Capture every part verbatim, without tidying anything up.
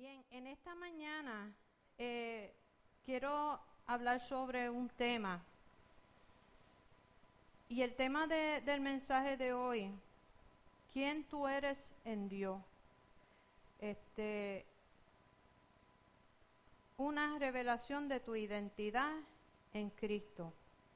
Bien, en esta mañana eh, quiero hablar sobre un tema. Y el tema de, del mensaje de hoy, ¿quién tú eres en Dios? Este, una revelación de tu identidad en Cristo.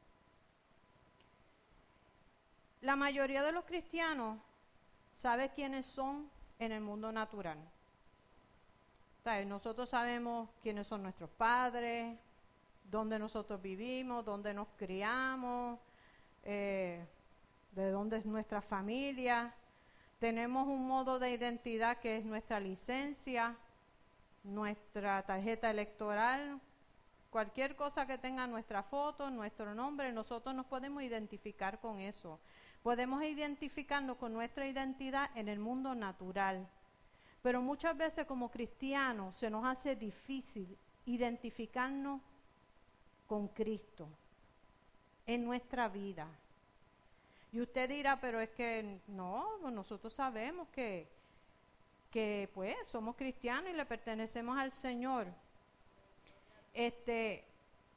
La mayoría de los cristianos sabe quiénes son en el mundo natural. ¿Sabes? Nosotros sabemos quiénes son nuestros padres, dónde nosotros vivimos, dónde nos criamos, eh, de dónde es nuestra familia. Tenemos un modo de identidad que es nuestra licencia, nuestra tarjeta electoral, cualquier cosa que tenga nuestra foto, nuestro nombre, nosotros nos podemos identificar con eso. Podemos identificarnos con nuestra identidad en el mundo natural. Pero muchas veces como cristianos se nos hace difícil identificarnos con Cristo en nuestra vida. Y usted dirá, pero es que no, nosotros sabemos que, que pues somos cristianos y le pertenecemos al Señor. Este,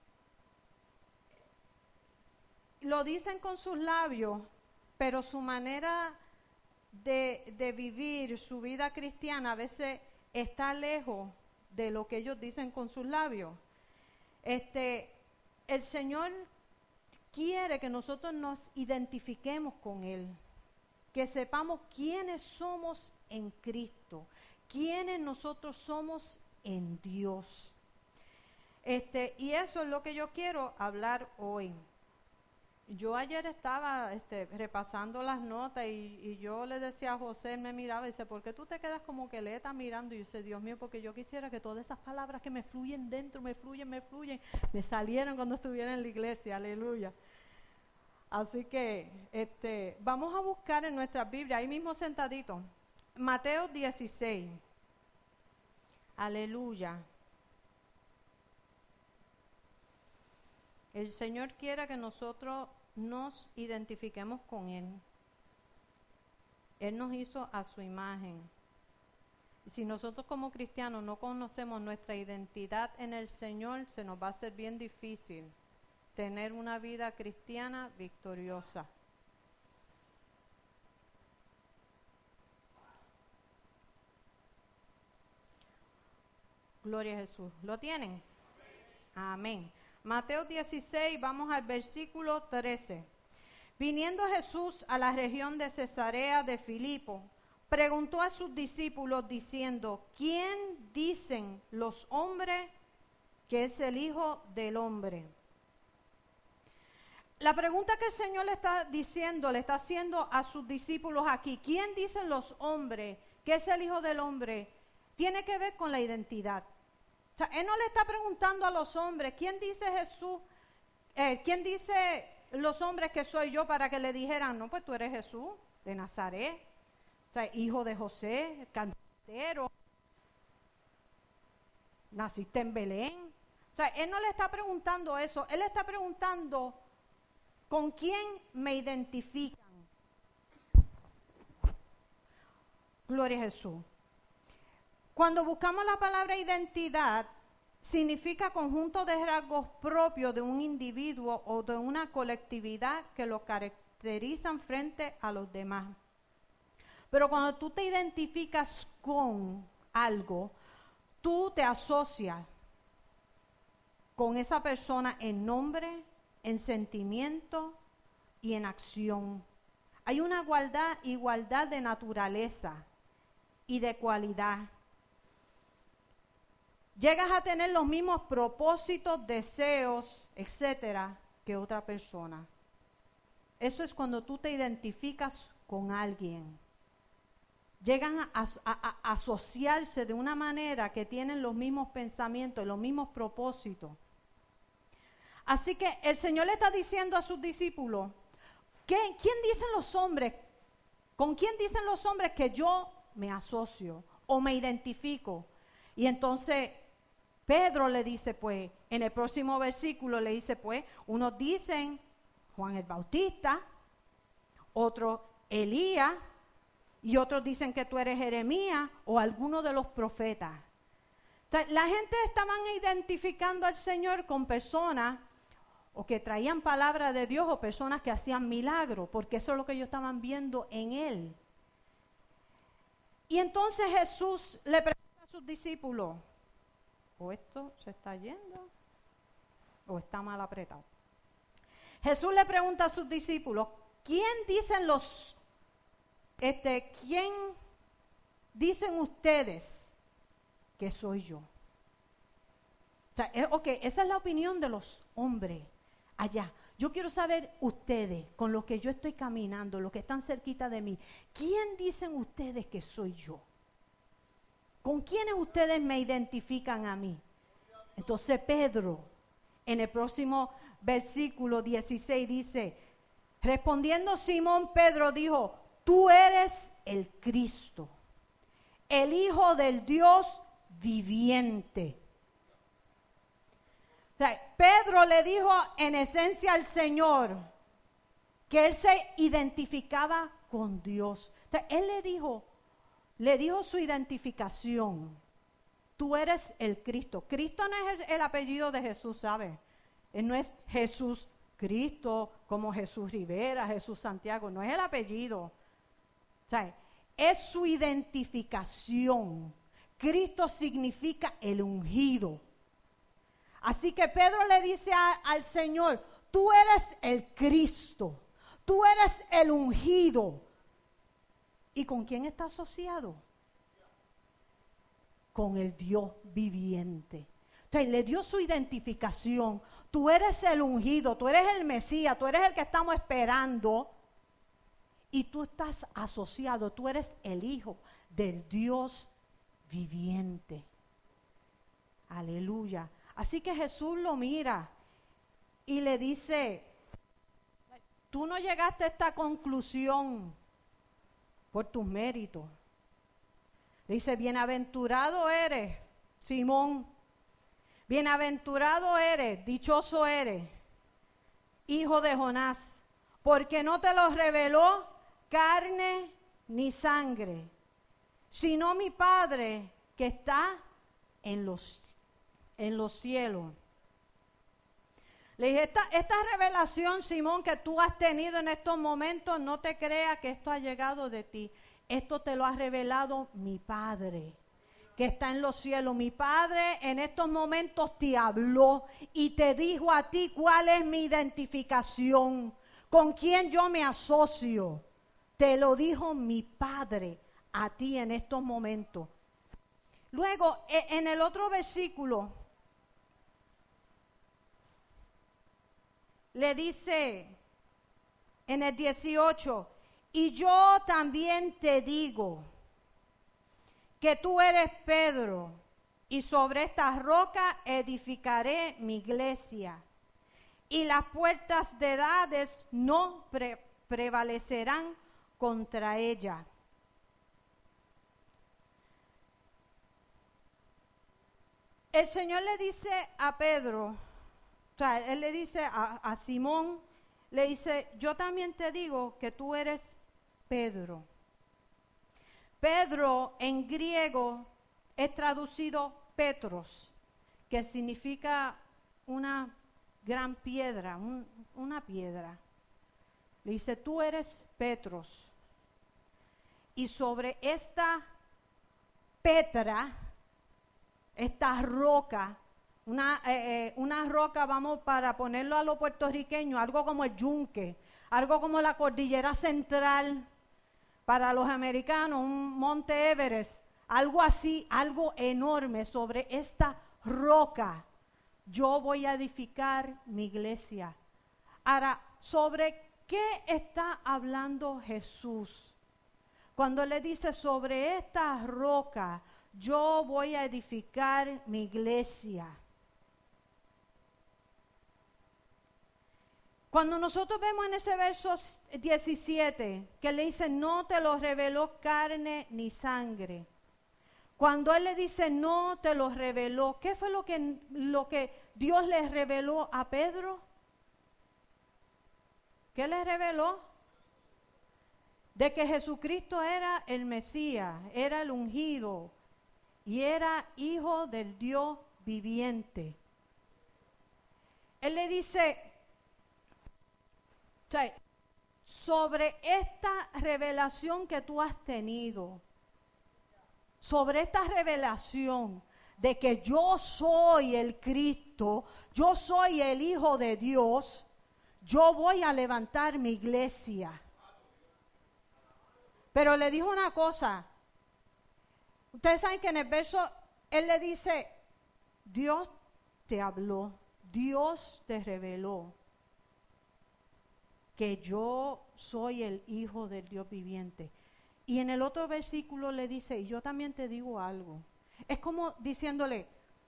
lo dicen con sus labios, pero su manera de, de vivir su vida cristiana a veces está lejos de lo que ellos dicen con sus labios. Este, el Señor quiere que nosotros nos identifiquemos con Él, que sepamos quiénes somos en Cristo, quiénes nosotros somos en Dios. Este, y eso es lo que yo quiero hablar hoy. Yo ayer estaba este, repasando las notas y, y yo le decía a José, él me miraba y dice, ¿por qué tú te quedas como que le estás mirando? Y yo dice, Dios mío, porque yo quisiera que todas esas palabras que me fluyen dentro, me fluyen, me fluyen, me salieran cuando estuviera en la iglesia, aleluya. Así que este, vamos a buscar en nuestra Biblia, ahí mismo sentadito, Mateo dieciséis, aleluya. El Señor quiere que nosotros nos identifiquemos con Él. Él nos hizo a su imagen. Y si nosotros como cristianos no conocemos nuestra identidad en el Señor, se nos va a hacer bien difícil tener una vida cristiana victoriosa. Gloria a Jesús. ¿Lo tienen? Amén. Mateo dieciséis, vamos al versículo trece. Viniendo Jesús a la región de Cesarea de Filipo, preguntó a sus discípulos diciendo, ¿quién dicen los hombres que es el Hijo del Hombre? La pregunta que el Señor le está diciendo, le está haciendo a sus discípulos aquí, ¿quién dicen los hombres que es el Hijo del Hombre? Tiene que ver con la identidad. O sea, Él no le está preguntando a los hombres, ¿quién dice Jesús? Eh, ¿Quién dice los hombres que soy yo para que le dijeran, no, pues tú eres Jesús de Nazaret, o sea, hijo de José, carpintero, naciste en Belén? O sea, Él no le está preguntando eso, Él le está preguntando, ¿con quién me identifican? Gloria a Jesús. Cuando buscamos la palabra identidad, significa conjunto de rasgos propios de un individuo o de una colectividad que lo caracterizan frente a los demás. Pero cuando tú te identificas con algo, tú te asocias con esa persona en nombre, en sentimiento y en acción. Hay una igualdad, igualdad de naturaleza y de cualidad. Llegas a tener los mismos propósitos, deseos, etcétera, que otra persona. Eso es cuando tú te identificas con alguien. Llegan a, a, a, a asociarse de una manera que tienen los mismos pensamientos, los mismos propósitos. Así que el Señor le está diciendo a sus discípulos, ¿qué, ¿quién dicen los hombres? ¿Con quién dicen los hombres que yo me asocio o me identifico? Y entonces Pedro le dice, pues, en el próximo versículo le dice, pues, unos dicen Juan el Bautista, otros Elías, y otros dicen que tú eres Jeremías o alguno de los profetas. Entonces, la gente estaban identificando al Señor con personas o que traían palabra de Dios o personas que hacían milagros, porque eso es lo que ellos estaban viendo en Él. Y entonces Jesús le pregunta a sus discípulos, o esto se está yendo o está mal apretado. Jesús le pregunta a sus discípulos, ¿quién dicen los, este, quién dicen ustedes que soy yo? O sea, eh, ok, esa es la opinión de los hombres allá. Yo quiero saber ustedes, con los que yo estoy caminando, los que están cerquita de mí, ¿quién dicen ustedes que soy yo? ¿Con quiénes ustedes me identifican a mí? Entonces Pedro, en el próximo versículo dieciséis dice, respondiendo Simón Pedro dijo, tú eres el Cristo, el Hijo del Dios viviente. O sea, Pedro le dijo en esencia al Señor que él se identificaba con Dios. O sea, él le dijo, le dijo su identificación. Tú eres el Cristo. Cristo no es el, el apellido de Jesús, ¿sabes? Él no es Jesús Cristo como Jesús Rivera, Jesús Santiago. No es el apellido. O sea, es su identificación. Cristo significa el ungido. Así que Pedro le dice a, al Señor, tú eres el Cristo. Tú eres el ungido. ¿Y con quién está asociado? Con el Dios viviente. Entonces le dio su identificación. Tú eres el ungido, tú eres el Mesías, tú eres el que estamos esperando. Y tú estás asociado, tú eres el Hijo del Dios viviente. Aleluya. Así que Jesús lo mira y le dice, tú no llegaste a esta conclusión por tus méritos. Le dice, bienaventurado eres, Simón, bienaventurado eres, dichoso eres, hijo de Jonás, porque no te lo reveló carne ni sangre, sino mi Padre que está en los, en los cielos. Le dije, esta, esta revelación, Simón, que tú has tenido en estos momentos, no te creas que esto ha llegado de ti. Esto te lo ha revelado mi Padre, que está en los cielos. Mi Padre en estos momentos te habló y te dijo a ti cuál es mi identificación, con quién yo me asocio. Te lo dijo mi Padre a ti en estos momentos. Luego, en el otro versículo, le dice en el dieciocho, y yo también te digo que tú eres Pedro, y sobre esta roca edificaré mi iglesia, y las puertas de Hades no pre- prevalecerán contra ella. El Señor le dice a Pedro, o sea, Él le dice a, a Simón, le dice, yo también te digo que tú eres Pedro. Pedro en griego es traducido Petros, que significa una gran piedra, un, una piedra. Le dice, tú eres Petros. Y sobre esta Petra, esta roca, una, eh, eh, una roca, vamos, para ponerlo a lo puertorriqueño, algo como el yunque, algo como la cordillera central, para los americanos, un monte Everest, algo así, algo enorme. Sobre esta roca yo voy a edificar mi iglesia. Ahora, ¿sobre qué está hablando Jesús? Cuando le dice, sobre esta roca yo voy a edificar mi iglesia. Cuando nosotros vemos en ese verso diecisiete, que le dice, no te lo reveló carne ni sangre. Cuando Él le dice, no te lo reveló, ¿qué fue lo que, lo que Dios le reveló a Pedro? ¿Qué le reveló? De que Jesucristo era el Mesías, era el ungido. y era hijo del Dios viviente. Él le dice, o sea, sobre esta revelación que tú has tenido, sobre esta revelación de que yo soy el Cristo, yo soy el Hijo de Dios, yo voy a levantar mi iglesia. Pero le dijo una cosa, ustedes saben que en el verso, él le dice, Dios te habló, Dios te reveló que yo soy el Hijo del Dios viviente. Y en el otro versículo le dice, y yo también te digo algo. Es como diciéndole,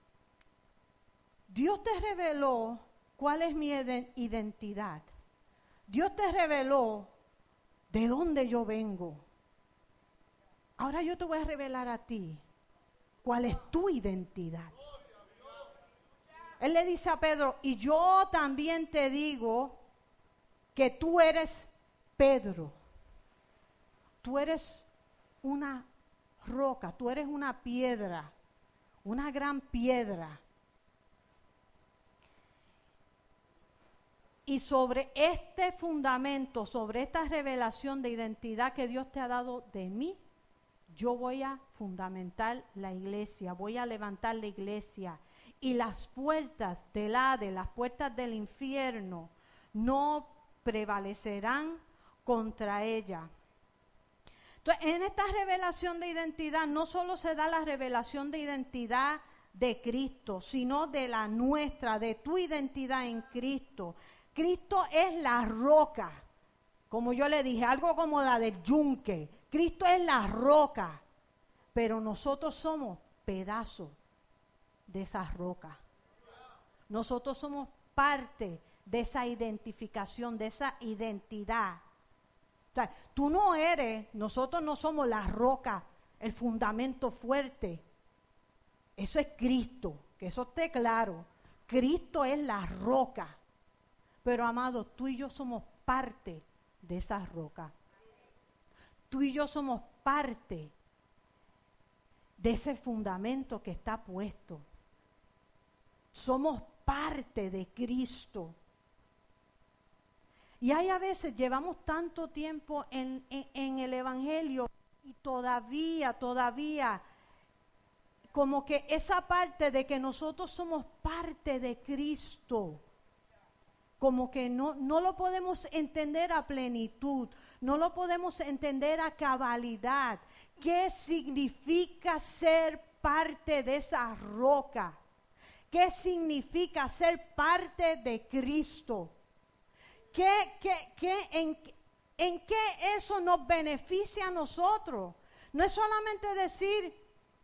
Dios te reveló cuál es mi identidad. Dios te reveló de dónde yo vengo. Ahora yo te voy a revelar a ti cuál es tu identidad. Él le dice a Pedro, y yo también te digo que tú eres Pedro. Tú eres una roca, tú eres una piedra, una gran piedra. Y sobre este fundamento, sobre esta revelación de identidad que Dios te ha dado de mí, yo voy a fundamentar la iglesia, voy a levantar la iglesia. Y las puertas del Hades, las puertas del infierno, no prevalecerán contra ella. Entonces, en esta revelación de identidad no solo se da la revelación de identidad de Cristo, sino de la nuestra, de tu identidad en Cristo. Cristo es la roca, como yo le dije, algo como la del yunque. Cristo es la roca, pero nosotros somos pedazos de esa roca. Nosotros somos parte de esa identificación, de esa identidad. O sea, tú no eres, nosotros no somos la roca, el fundamento fuerte. Eso es Cristo, que eso esté claro. Cristo es la roca. Pero amado, tú y yo somos parte de esa roca. Tú y yo somos parte de ese fundamento que está puesto. Somos parte de Cristo. Y hay a veces, llevamos tanto tiempo en, en, en el Evangelio y todavía, todavía, como que esa parte de que nosotros somos parte de Cristo, como que no, no lo podemos entender a plenitud, no lo podemos entender a cabalidad. ¿Qué significa ser parte de esa roca? ¿Qué significa ser parte de Cristo? ¿Qué, qué, qué, en, ¿En qué eso nos beneficia a nosotros? No es solamente decir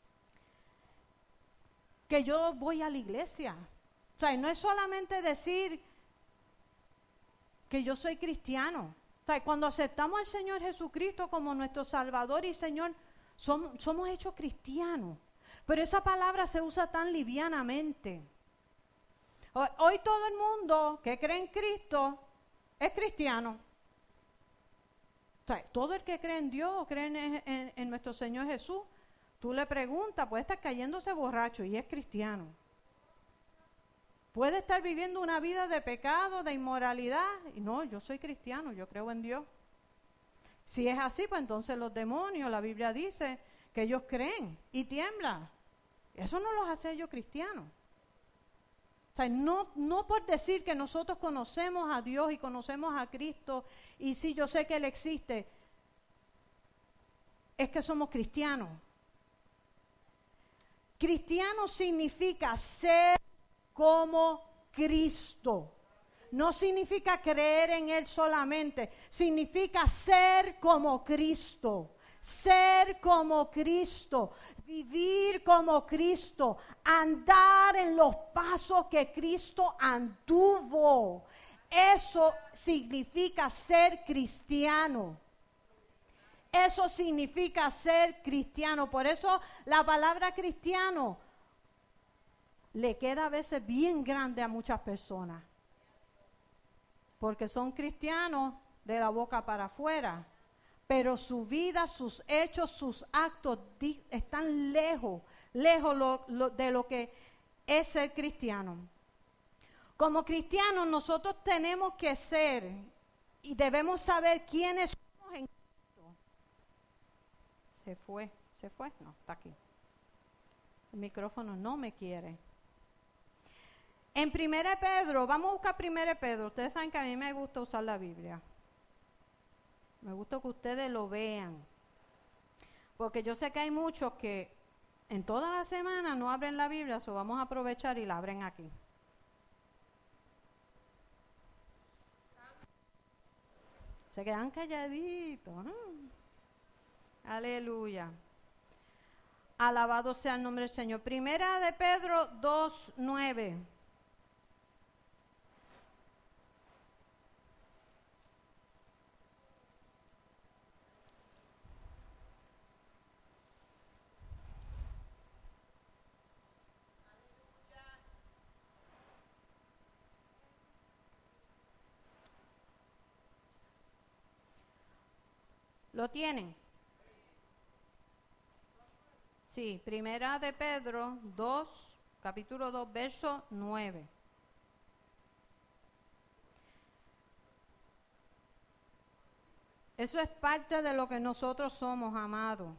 que yo voy a la iglesia. O sea, no es solamente decir que yo soy cristiano. O sea, cuando aceptamos al Señor Jesucristo como nuestro Salvador y Señor, somos, somos hechos cristianos. Pero esa palabra se usa tan livianamente. Hoy, hoy todo el mundo que cree en Cristo es cristiano. O sea, todo el que cree en Dios o cree en, en, en nuestro Señor Jesús, tú le preguntas, puede estar cayéndose borracho y es cristiano. Puede estar viviendo una vida de pecado, de inmoralidad, y no, yo soy cristiano, yo creo en Dios. Si es así, pues entonces los demonios, la Biblia dice que ellos creen y tiemblan. Eso no los hace ellos cristianos. O sea, no, no por decir que nosotros conocemos a Dios y conocemos a Cristo, y sí, yo sé que Él existe, es que somos cristianos. Cristiano significa ser como Cristo. No significa creer en Él solamente, significa ser como Cristo. Ser como Cristo, vivir como Cristo, andar en los pasos que Cristo anduvo. Eso significa ser cristiano. Eso significa ser cristiano. Por eso la palabra cristiano le queda a veces bien grande a muchas personas. Porque son cristianos de la boca para afuera. Pero su vida, sus hechos, sus actos di- están lejos lejos lo, lo, de lo que es ser cristiano. Como cristianos nosotros tenemos que ser y debemos saber quiénes somos en Cristo. Se fue, se fue, no, está aquí. El micrófono no me quiere. En primera de Pedro, vamos a buscar primera de Pedro. Ustedes saben que a mí me gusta usar la Biblia. Me gusta que ustedes lo vean. Porque yo sé que hay muchos que en toda la semana no abren la Biblia, so vamos a aprovechar y la abren aquí. Se quedan calladitos, ¿no? Aleluya. Alabado sea el nombre del Señor. Primera de Pedro dos, nueve. ¿Lo tienen? Sí, primera de Pedro dos, capítulo dos, verso nueve. Eso es parte de lo que nosotros somos, amados.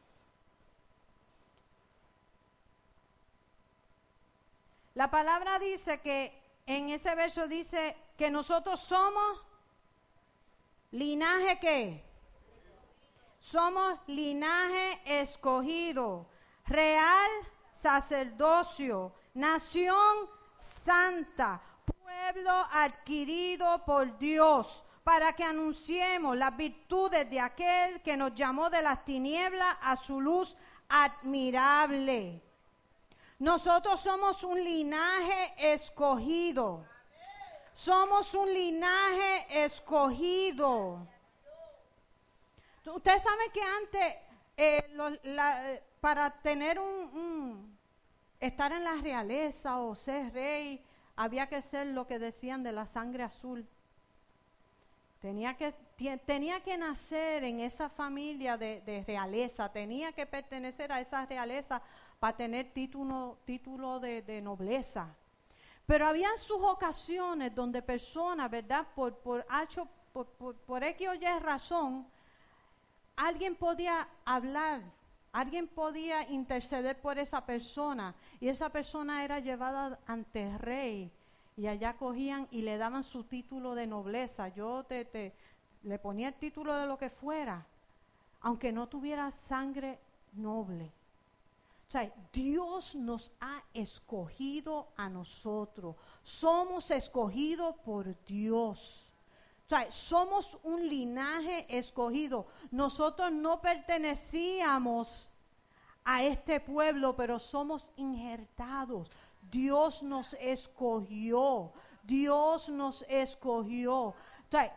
La palabra dice que, en ese verso dice que nosotros somos linaje ¿qué? Somos linaje escogido, real sacerdocio, nación santa, pueblo adquirido por Dios, para que anunciemos las virtudes de aquel que nos llamó de las tinieblas a su luz admirable. Nosotros somos un linaje escogido. Somos un linaje escogido. Ustedes saben que antes, eh, lo, la, para tener un, un, estar en la realeza o ser rey, había que ser lo que decían de la sangre azul. Tenía que, tenía que nacer en esa familia de, de realeza, tenía que pertenecer a esa realeza para tener título, título de, de nobleza. Pero había sus ocasiones donde personas, ¿verdad? Por, por, hecho, por, por, por X o Y razón, alguien podía hablar, alguien podía interceder por esa persona y esa persona era llevada ante el rey y allá cogían y le daban su título de nobleza. Yo te, te le ponía el título de lo que fuera, aunque no tuviera sangre noble. O sea, Dios nos ha escogido a nosotros, somos escogidos por Dios. O sea, somos un linaje escogido. Nosotros no pertenecíamos a este pueblo, pero somos injertados. Dios nos escogió. Dios nos escogió. O sea,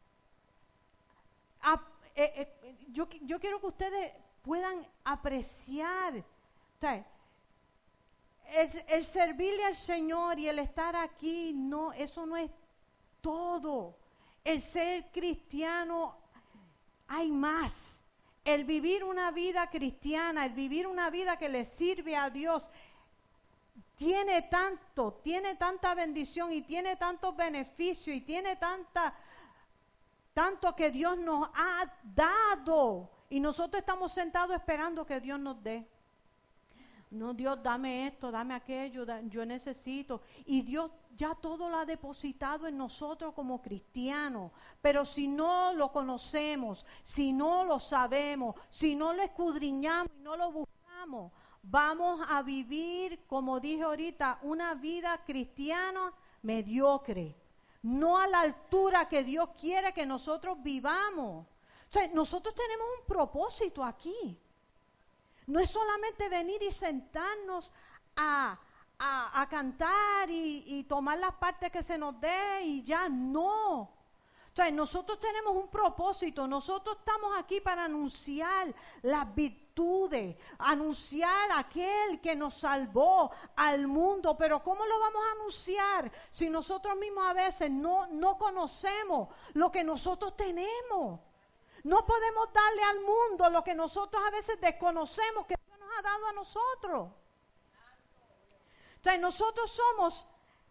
a, eh, eh, yo, yo quiero que ustedes puedan apreciar. O sea, el, el servirle al Señor y el estar aquí, no, eso no es todo. El ser cristiano, hay más. El vivir una vida cristiana, el vivir una vida que le sirve a Dios, tiene tanto, tiene tanta bendición y tiene tantos beneficios y tiene tanta, tanto que Dios nos ha dado. Y nosotros estamos sentados esperando que Dios nos dé. No, Dios, dame esto, dame aquello, da, yo necesito. Y Dios ya todo lo ha depositado en nosotros como cristianos. Pero si no lo conocemos, si no lo sabemos, si no lo escudriñamos y no lo buscamos, vamos a vivir, como dije ahorita, una vida cristiana mediocre. No a la altura que Dios quiere que nosotros vivamos. O sea, nosotros tenemos un propósito aquí. No es solamente venir y sentarnos a, a, a cantar y, y tomar las partes que se nos dé y ya, no. O sea, nosotros tenemos un propósito, nosotros estamos aquí para anunciar las virtudes, anunciar a aquel que nos salvó al mundo, pero ¿cómo lo vamos a anunciar si nosotros mismos a veces no, no conocemos lo que nosotros tenemos? No podemos darle al mundo lo que nosotros a veces desconocemos que Dios nos ha dado a nosotros. Entonces nosotros somos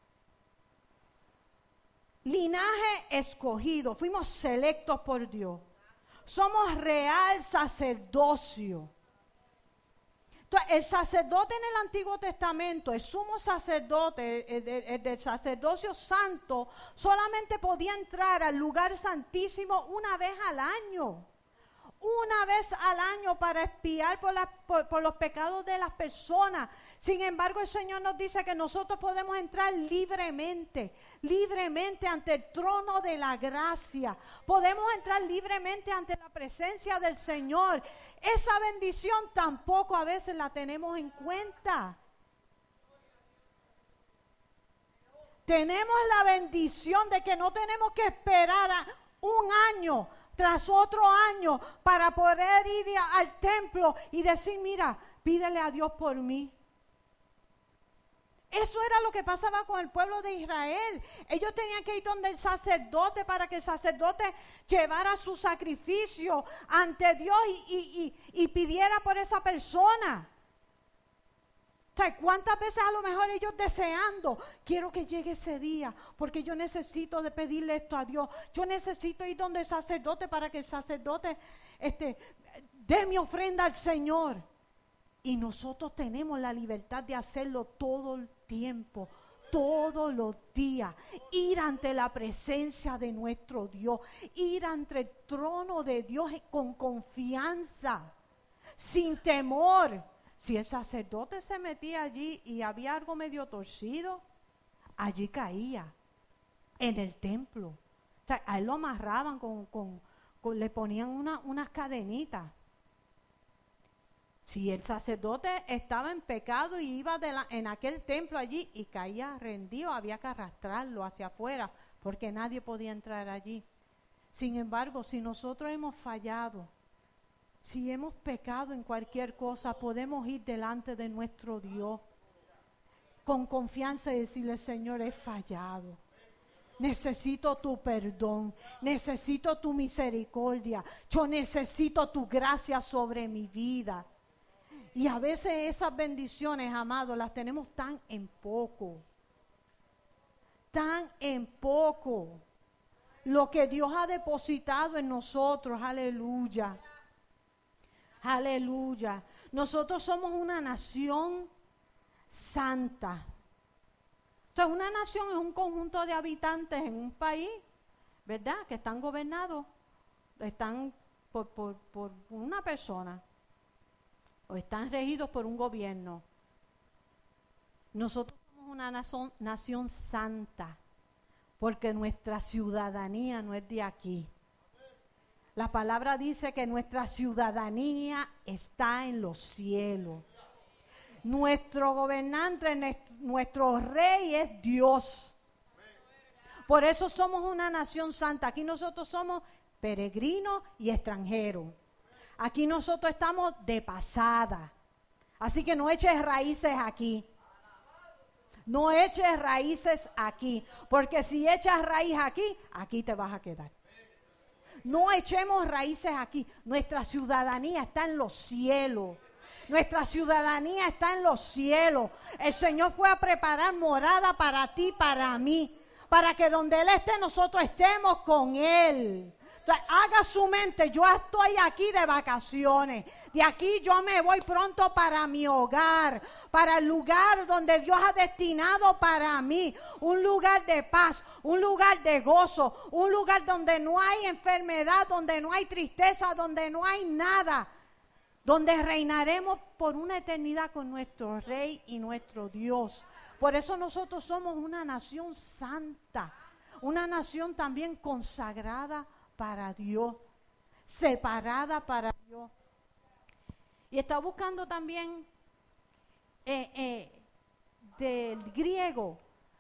linaje escogido, fuimos selectos por Dios. Somos real sacerdocio. Entonces, el sacerdote en el Antiguo Testamento, el sumo sacerdote, el, el, el del sacerdocio santo, solamente podía entrar al lugar santísimo una vez al año. Una vez al año para expiar por, la, por, por los pecados de las personas. Sin embargo, el Señor nos dice que nosotros podemos entrar libremente, libremente ante el trono de la gracia. Podemos entrar libremente ante la presencia del Señor. Esa bendición tampoco a veces la tenemos en cuenta. Tenemos la bendición de que no tenemos que esperar a un año tras otro año para poder ir al templo y decir, mira, pídele a Dios por mí. Eso era lo que pasaba con el pueblo de Israel. Ellos tenían que ir donde el sacerdote para que el sacerdote llevara su sacrificio ante Dios y, y, y, y pidiera por esa persona. O sea, ¿cuántas veces a lo mejor ellos deseando, quiero que llegue ese día, porque yo necesito de pedirle esto a Dios, yo necesito ir donde el sacerdote para que el sacerdote este, dé mi ofrenda al Señor? Y nosotros tenemos la libertad de hacerlo todo el tiempo, todos los días, ir ante la presencia de nuestro Dios, ir ante el trono de Dios con confianza, sin temor. Si el sacerdote se metía allí y había algo medio torcido, allí caía, en el templo. O sea, a él lo amarraban, con, con, con, le ponían una, unas cadenitas. Si el sacerdote estaba en pecado y iba de la, en aquel templo allí y caía rendido, había que arrastrarlo hacia afuera, porque nadie podía entrar allí. Sin embargo, si nosotros hemos fallado, si hemos pecado en cualquier cosa, podemos ir delante de nuestro Dios con confianza y decirle, Señor, he fallado. Necesito tu perdón, necesito tu misericordia, yo necesito tu gracia sobre mi vida. Y a veces esas bendiciones, amados, las tenemos tan en poco, tan en poco. Lo que Dios ha depositado en nosotros, aleluya. Aleluya. Nosotros somos una nación santa. Entonces, una nación es un conjunto de habitantes en un país, ¿verdad? Que están gobernados, están por, por, por una persona, o están regidos por un gobierno. Nosotros somos una nación, nación santa, porque nuestra ciudadanía no es de aquí. La palabra dice que nuestra ciudadanía está en los cielos. Nuestro gobernante, nuestro rey es Dios. Por eso somos una nación santa. Aquí nosotros somos peregrinos y extranjeros. Aquí nosotros estamos de pasada. Así que no eches raíces aquí. No eches raíces aquí. Porque si echas raíz aquí, aquí te vas a quedar. No echemos raíces aquí. Nuestra ciudadanía está en los cielos. Nuestra ciudadanía está en los cielos. El Señor fue a preparar morada para ti, para mí. Para que donde Él esté, nosotros estemos con Él. Entonces, haga su mente, yo estoy aquí de vacaciones. De aquí yo me voy pronto para mi hogar. Para el lugar donde Dios ha destinado para mí. Un lugar de paz, un lugar de gozo. Un lugar donde no hay enfermedad, donde no hay tristeza, donde no hay nada. Donde reinaremos por una eternidad con nuestro Rey y nuestro Dios. Por eso nosotros somos una nación santa. Una nación también consagrada para Dios, separada para Dios. Y está buscando también eh, eh, del griego,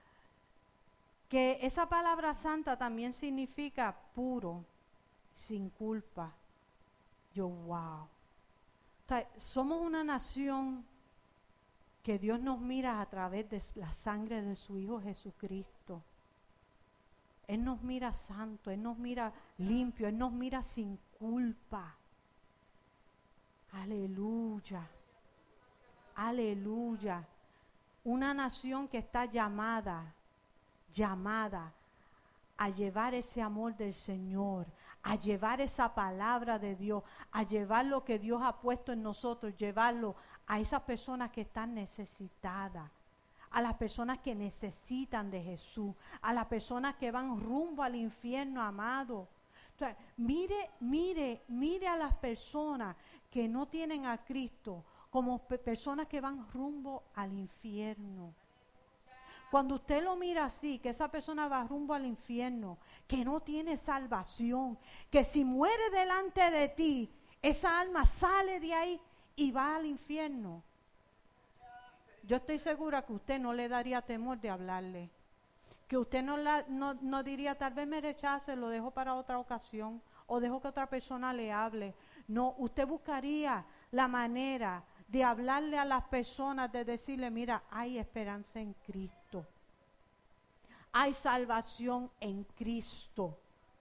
que esa palabra santa también significa puro, sin culpa. Yo, wow. O sea, somos una nación que Dios nos mira a través de la sangre de su Hijo Jesucristo. Él nos mira santo, Él nos mira limpio, Él nos mira sin culpa. Aleluya. aleluya. Una nación que está llamada, llamada a llevar ese amor del Señor, a llevar esa palabra de Dios, a llevar lo que Dios ha puesto en nosotros, llevarlo a esas personas que están necesitadas, a las personas que necesitan de Jesús, a las personas que van rumbo al infierno, amado. Entonces, mire, mire, mire a las personas que no tienen a Cristo como pe- personas que van rumbo al infierno. Cuando usted lo mira así, que esa persona va rumbo al infierno, que no tiene salvación, que si muere delante de ti, esa alma sale de ahí y va al infierno. Yo estoy segura que usted no le daría temor de hablarle. Que usted no, la, no, no diría, tal vez me rechace, lo dejo para otra ocasión, o dejo que otra persona le hable. No, usted buscaría la manera de hablarle a las personas, de decirle, mira, hay esperanza en Cristo. Hay salvación en Cristo.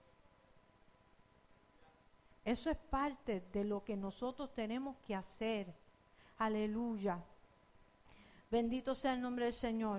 Eso es parte de lo que nosotros tenemos que hacer. Aleluya. Bendito sea el nombre del Señor.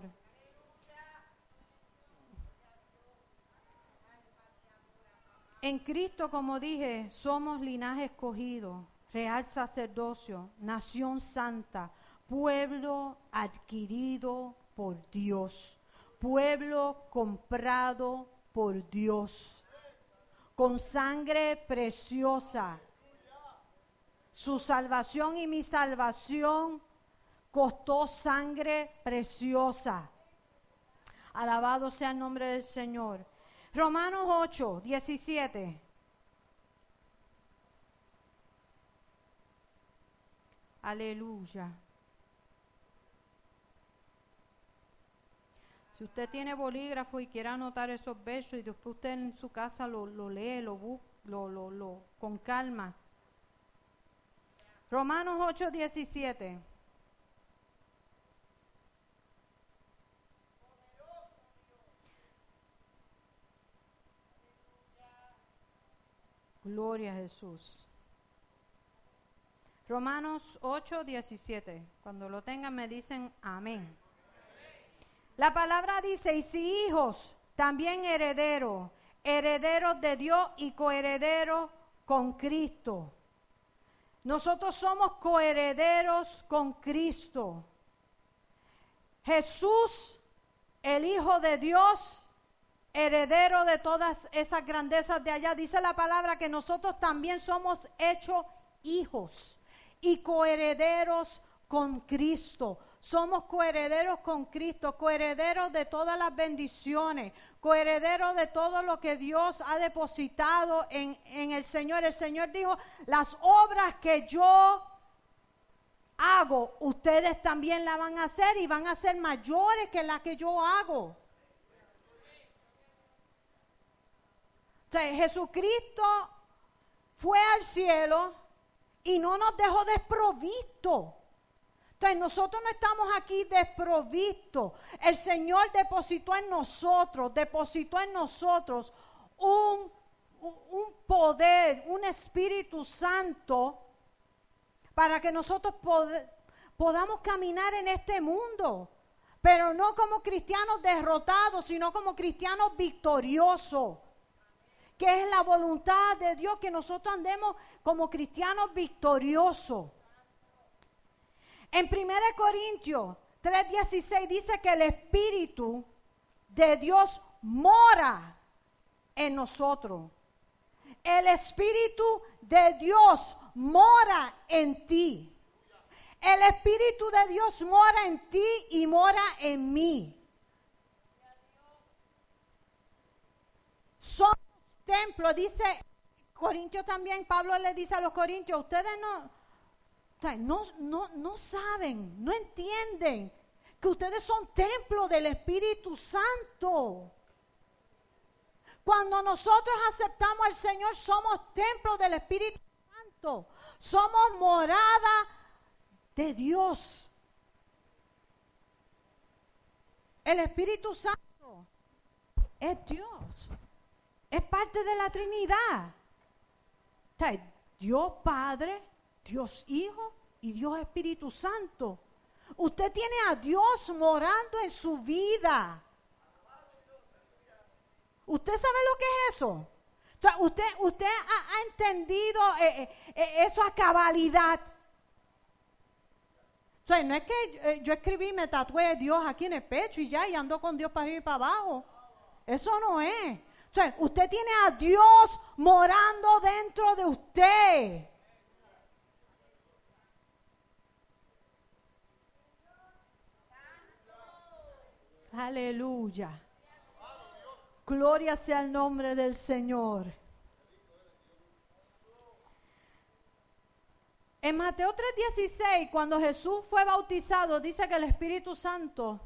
En Cristo, como dije, somos linaje escogido, real sacerdocio, nación santa, pueblo adquirido por Dios, pueblo comprado por Dios, con sangre preciosa. Su salvación y mi salvación costó sangre preciosa. Alabado sea el nombre del Señor. Romanos ocho, diecisiete. Aleluya. Si usted tiene bolígrafo y quiere anotar esos versos y después usted en su casa lo, lo lee, lo busca, lo, lo, lo, con calma. Romanos ocho, diecisiete. Gloria a Jesús. Romanos ocho, diecisiete. Cuando lo tengan me dicen amén. La palabra dice, y si hijos, también herederos, herederos de Dios y coherederos con Cristo. Nosotros somos coherederos con Cristo. Jesús, el Hijo de Dios, heredero de todas esas grandezas de allá. Dice la palabra que nosotros también somos hechos hijos y coherederos con Cristo. Somos coherederos con Cristo, coherederos de todas las bendiciones, coherederos de todo lo que Dios ha depositado en, en el Señor. El Señor dijo, las obras que yo hago, ustedes también las van a hacer y van a ser mayores que las que yo hago. O sea, Jesucristo fue al cielo y no nos dejó desprovistos. Entonces nosotros no estamos aquí desprovistos. El Señor depositó en nosotros, depositó en nosotros un, un, un poder, un Espíritu Santo para que nosotros pod, podamos caminar en este mundo. Pero no como cristianos derrotados, sino como cristianos victoriosos. Que es la voluntad de Dios, que nosotros andemos como cristianos victoriosos. En primera Corintios tres dieciséis dice que el Espíritu de Dios mora en nosotros. El Espíritu de Dios mora en ti. El Espíritu de Dios mora en ti y mora en mí. Somos templo, dice Corintios también, Pablo le dice a los corintios, ustedes no, no, no, no saben, no entienden que ustedes son templo del Espíritu Santo. Cuando nosotros aceptamos al Señor, somos templo del Espíritu Santo, somos morada de Dios. El Espíritu Santo es Dios. Es parte de la Trinidad. O sea, Dios Padre, Dios Hijo y Dios Espíritu Santo. Usted tiene a Dios morando en su vida. ¿Usted sabe lo que es eso? O sea, usted, usted ha, ha entendido eh, eh, eso a cabalidad. O sea, no es que eh, yo escribí, me tatué Dios aquí en el pecho y ya, y ando con Dios para arriba y para abajo. Eso no es. O sea, usted tiene a Dios morando dentro de usted. Aleluya. Gloria sea el nombre del Señor. En Mateo tres dieciséis, cuando Jesús fue bautizado, dice que el Espíritu Santo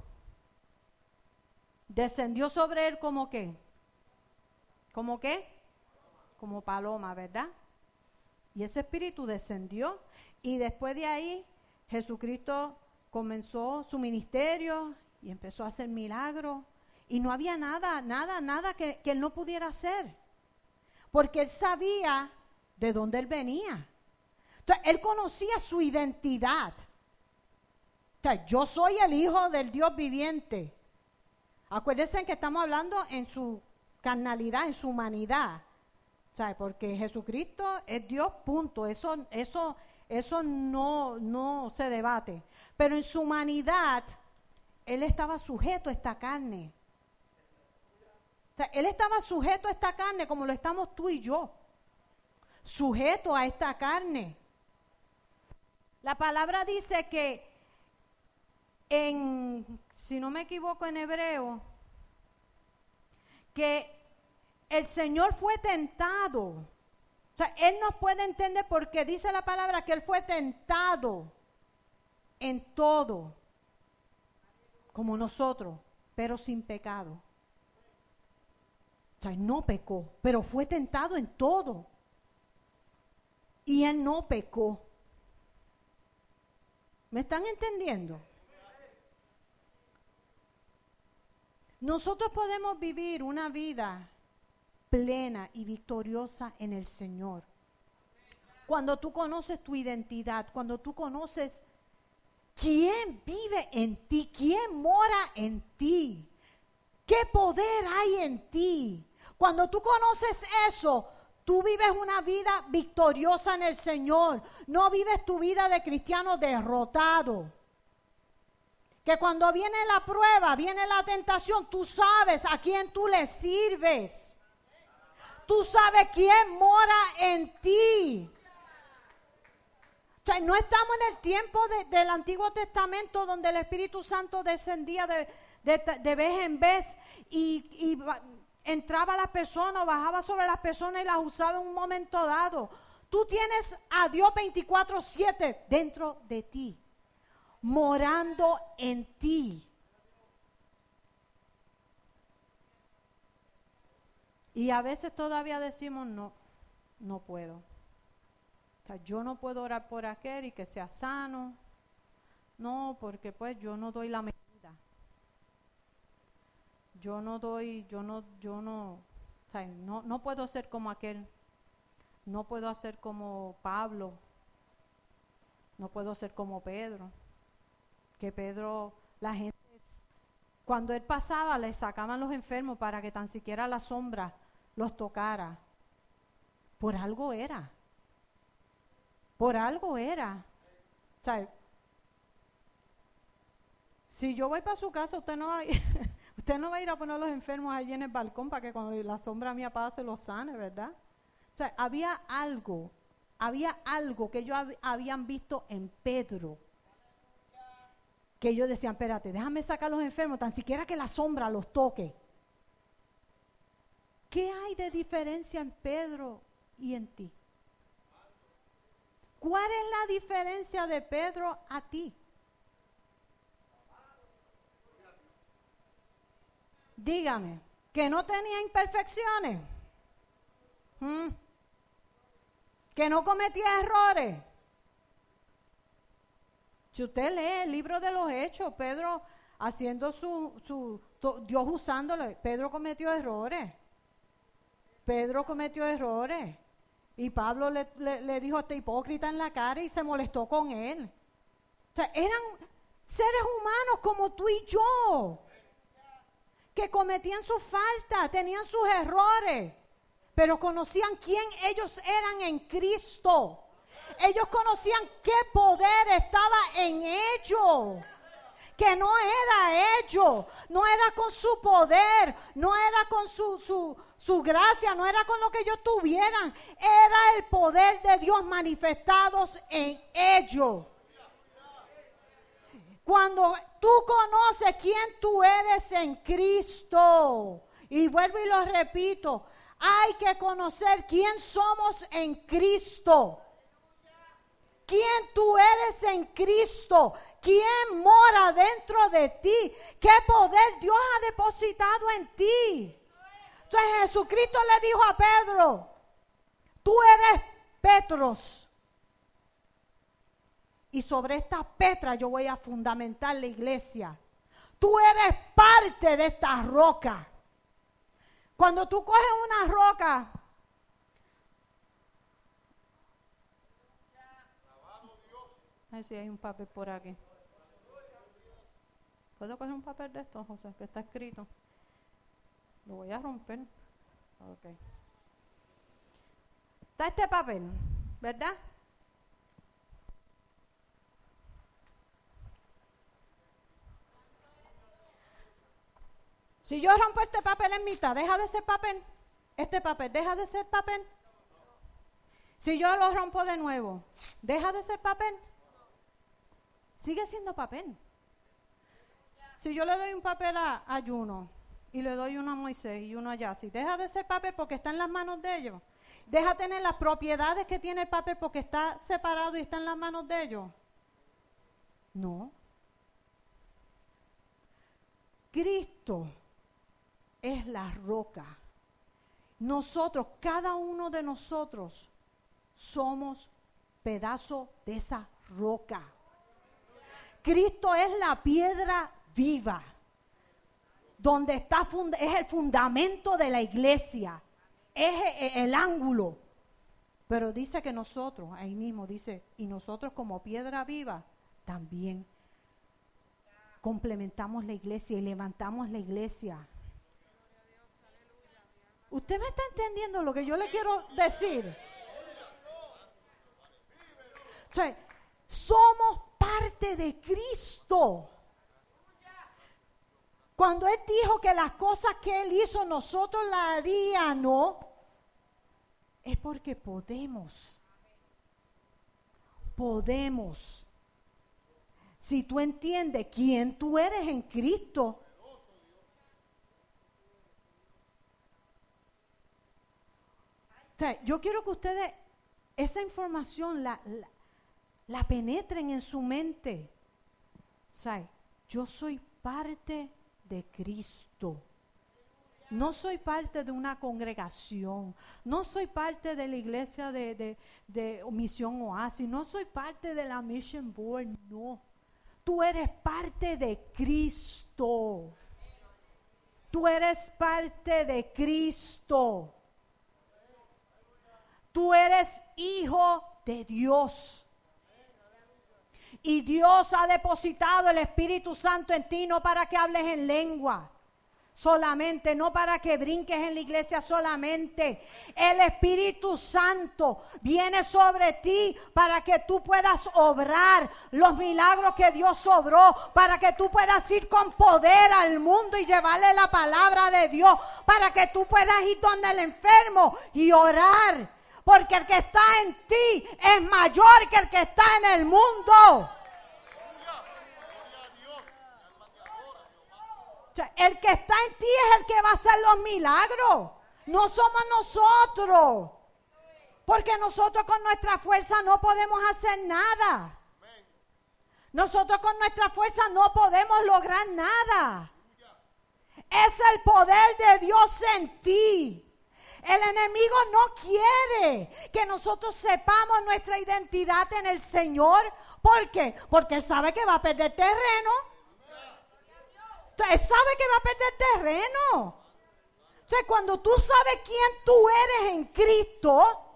descendió sobre él como qué. ¿Como qué? Como paloma, ¿verdad? Y ese Espíritu descendió y después de ahí Jesucristo comenzó su ministerio y empezó a hacer milagros. Y no había nada, nada, nada que, que él no pudiera hacer. Porque él sabía de dónde él venía. Entonces, él conocía su identidad. O sea, yo soy el hijo del Dios viviente. Acuérdense que estamos hablando en su carnalidad, en su humanidad. O sea, porque Jesucristo es Dios, punto. Eso, eso, eso no, no se debate. Pero en su humanidad, él estaba sujeto a esta carne. O sea, él estaba sujeto a esta carne como lo estamos tú y yo. Sujeto a esta carne. La palabra dice que en, si no me equivoco en hebreo, que el Señor fue tentado. O sea, Él nos puede entender porque dice la palabra que Él fue tentado en todo, como nosotros, pero sin pecado. O sea, no pecó, pero fue tentado en todo. Y Él no pecó. ¿Me están entendiendo? Nosotros podemos vivir una vida plena y victoriosa en el Señor. Cuando tú conoces tu identidad, cuando tú conoces quién vive en ti, quién mora en ti, qué poder hay en ti. Cuando tú conoces eso, tú vives una vida victoriosa en el Señor. No vives tu vida de cristiano derrotado. Que cuando viene la prueba, viene la tentación, tú sabes a quién tú le sirves. Tú sabes quién mora en ti. O sea, no estamos en el tiempo de, del Antiguo Testamento donde el Espíritu Santo descendía de, de, de vez en vez y, y entraba a las personas, bajaba sobre las personas y las usaba en un momento dado. Tú tienes a Dios veinticuatro siete dentro de ti, morando en ti. Y a veces todavía decimos, no, no puedo. O sea, yo no puedo orar por aquel y que sea sano. No, porque pues yo no doy la medida. Yo no doy, yo no, yo no, o sea, no, no puedo ser como aquel. No puedo hacer como Pablo. No puedo ser como Pedro. Que Pedro, la gente, cuando él pasaba, le sacaban los enfermos para que tan siquiera la sombra los tocara. Por algo era. Por algo era. O sea, si yo voy para su casa, usted no va, usted no va a ir a poner los enfermos allí en el balcón para que cuando la sombra mía pase los sane, ¿verdad? O sea, había algo, había algo que ellos hab, habían visto en Pedro. Que ellos decían, espérate, déjame sacar los enfermos, tan siquiera que la sombra los toque. ¿Qué hay de diferencia en Pedro y en ti? ¿Cuál es la diferencia de Pedro a ti? Dígame, ¿que no tenía imperfecciones? ¿Mm? ¿Que no cometía errores? Si usted lee el libro de los Hechos, Pedro haciendo su, su to, Dios usándolo, Pedro cometió errores. Pedro cometió errores. Y Pablo le, le, le dijo a este hipócrita en la cara y se molestó con él. O sea, eran seres humanos como tú y yo, que cometían sus faltas, tenían sus errores, pero conocían quién ellos eran en Cristo. Ellos conocían qué poder estaba en ellos, que no era ellos, no era con su poder, no era con su, su, su gracia, no era con lo que ellos tuvieran, era el poder de Dios manifestados en ellos. Cuando tú conoces quién tú eres en Cristo, y vuelvo y lo repito, hay que conocer quién somos en Cristo. ¿Quién tú eres en Cristo? ¿Quién mora dentro de ti? ¿Qué poder Dios ha depositado en ti? Entonces Jesucristo le dijo a Pedro, tú eres Petros. Y sobre esta Petra yo voy a fundamentar la iglesia. Tú eres parte de esta roca. Cuando tú coges una roca, a ver si hay un papel por aquí. ¿Puedo coger un papel de esto, José? Que está escrito. Lo voy a romper. Ok. Está este papel, ¿verdad? Si yo rompo este papel en mitad, ¿deja de ser papel? Este papel, ¿deja de ser papel? Si yo lo rompo de nuevo, ¿deja de ser papel? Sigue siendo papel. Si yo le doy un papel a, a Juno y le doy uno a Moisés y uno a Yassi, ¿deja de ser papel porque está en las manos de ellos? ¿Deja de tener las propiedades que tiene el papel porque está separado y está en las manos de ellos? No. Cristo es la roca. Nosotros, cada uno de nosotros, somos pedazos de esa roca. Cristo es la piedra viva, donde está funda- es el fundamento de la iglesia, es el, el ángulo. Pero dice que nosotros, ahí mismo dice, y nosotros como piedra viva, también complementamos la iglesia y levantamos la iglesia. ¿Usted me está entendiendo lo que yo le quiero decir? O sea, somos parte de Cristo. Cuando Él dijo que las cosas que Él hizo nosotros las haríamos, ¿no? Es porque podemos. Podemos. Si tú entiendes quién tú eres en Cristo, o sea, yo quiero que ustedes esa información la, la, la penetren en su mente. O sea, yo soy parte de Cristo. No soy parte de una congregación, no soy parte de la iglesia de, de, de Misión Oasis, no soy parte de la Mission Board, no. Tú eres parte de Cristo. Tú eres parte de Cristo. Tú eres hijo de Dios. Y Dios ha depositado el Espíritu Santo en ti, no para que hables en lengua solamente, no para que brinques en la iglesia solamente. El Espíritu Santo viene sobre ti para que tú puedas obrar los milagros que Dios obró, para que tú puedas ir con poder al mundo y llevarle la palabra de Dios, para que tú puedas ir donde el enfermo y orar. Porque el que está en ti es mayor que el que está en el mundo. O sea, el que está en ti es el que va a hacer los milagros. No somos nosotros. Porque nosotros con nuestra fuerza no podemos hacer nada. Nosotros con nuestra fuerza no podemos lograr nada. Es el poder de Dios en ti. El enemigo no quiere que nosotros sepamos nuestra identidad en el Señor. ¿Por qué? Porque Él sabe que va a perder terreno. Él sabe que va a perder terreno. O sea, cuando tú sabes quién tú eres en Cristo,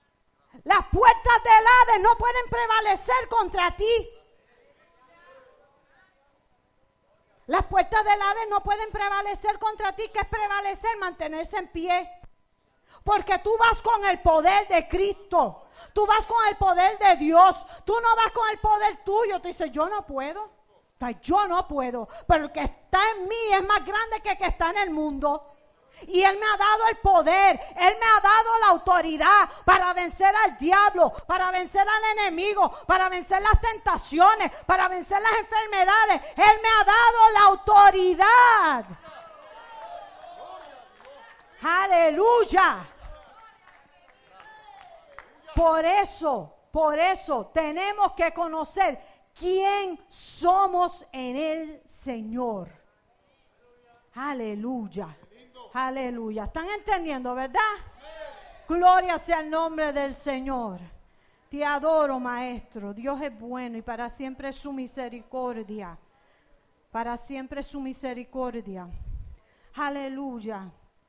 las puertas del Hades no pueden prevalecer contra ti. Las puertas del Hades no pueden prevalecer contra ti. ¿Qué es prevalecer? Mantenerse en pie. Porque tú vas con el poder de Cristo. Tú vas con el poder de Dios. Tú no vas con el poder tuyo. Tú dices, yo no puedo. O sea, yo no puedo. Pero el que está en mí es más grande que el que está en el mundo. Y Él me ha dado el poder, Él me ha dado la autoridad para vencer al diablo, para vencer al enemigo, para vencer las tentaciones, para vencer las enfermedades. Él me ha dado la autoridad. Aleluya. Por eso, por eso tenemos que conocer quién somos en el Señor. Aleluya. Aleluya. ¿Están entendiendo, verdad? Gloria sea el nombre del Señor. Te adoro, Maestro. Dios es bueno y para siempre es su misericordia. Para siempre es su misericordia. Aleluya.